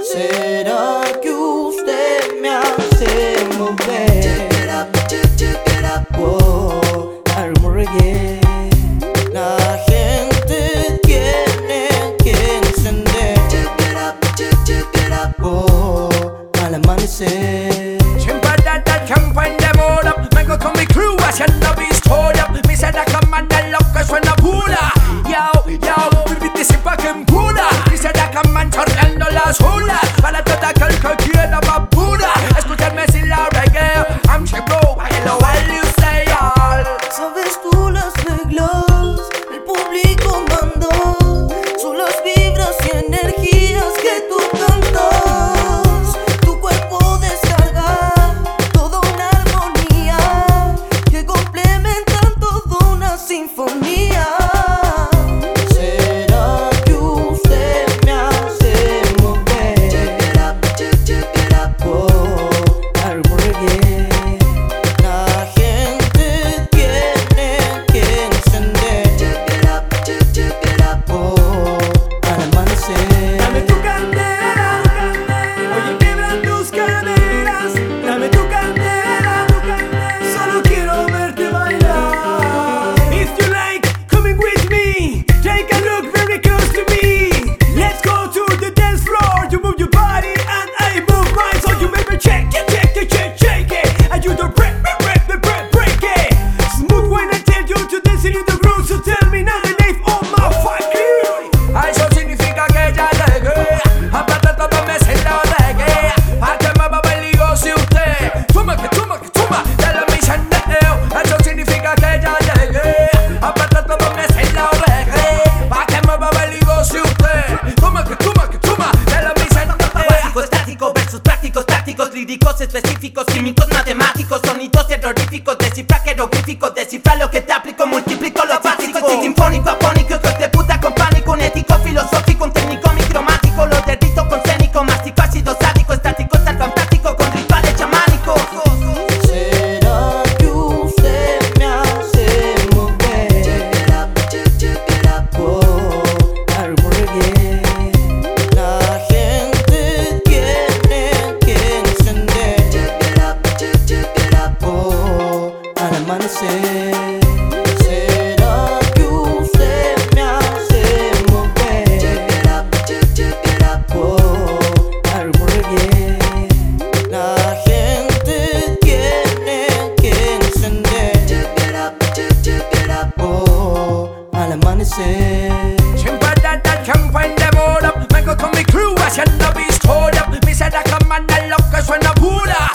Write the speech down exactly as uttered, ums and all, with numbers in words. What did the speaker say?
¿Será que usted me hace mover? Check it up, check, check it up. Oh, al reggae. La gente tiene que encender. Check it up, check, check it up. Oh, al amanecer. Siempre desde tiempo indemora, vengo con mi crew haciendo mi historia. Mi seda comanda lo que suena pura. Yo, yo, viviste siempre que empura. Mi seda comanda chorreando las olas. Para todo aquel que quiera más pura. Escucharme sin la reggae. I'm siempre bailo while you say all. ¿Sabes tú las reglas? El público mandó. Son las vibras y energías que tú cantas. Tu cuerpo descarga toda una armonía que complementan toda una sinfonía. ¿Será que usted me hace mover? Check it up, check, check it up. Oh, al reggae. La gente tiene que encender. Check it up, check, check it up. Oh, al amanecer. Dame tu candela, oye quebran tus caderas. Dame tu candela, solo quiero verte bailar. If you like, coming with me, take a look very close to me. Let's go to the dance floor. You move your body and I move mine, so you make me check it, check it, check, check it. And you don't break, break, break, break, break, break it. Smooth when I tell you to dance in the groove, so tell me now the name of my fucking. Eso significa que ya llegué. Aparte todo me sé lo reggae. ¿A qué me va a ver lío si usted? Toma que toma que toma, dale mi sandeo. Eso significa que ya llegué. Aparte todo me sé lo reggae. ¿A qué me va a ver lío si usted? Toma que toma que toma, dale mi sandeo. Básico, estático versus prácticos, tácticos, líricos, específicos, químicos, matemáticos, sonidos terroríficos, descifra jeroglíficos, descifra lo que te aplico, multiplico lo básico, sinfónico, apónico, hijos de puta con pánico, un ético, filosófico, un técnico, micromático, lo derrito con cénico, mástico, ácido, sádico, estático, tal fantástico, con rituales chamánicos. ¿Será que usted me hace mover? Check it up, check, check it up. Oh, al reggae. La gente tiene que encender. Check it up, check, check it up. Oh, al amanecer. ¿Será que usted me hace mover? Check it up, check, check it up. Oh, al reggae. La gente tiene que encender. Check it up, check, check it up. Oh, al amanecer. Siempre desde tiempo indemora, vengo con mi crew haciendo mi historia. Mi seda comanda lo que suena pura.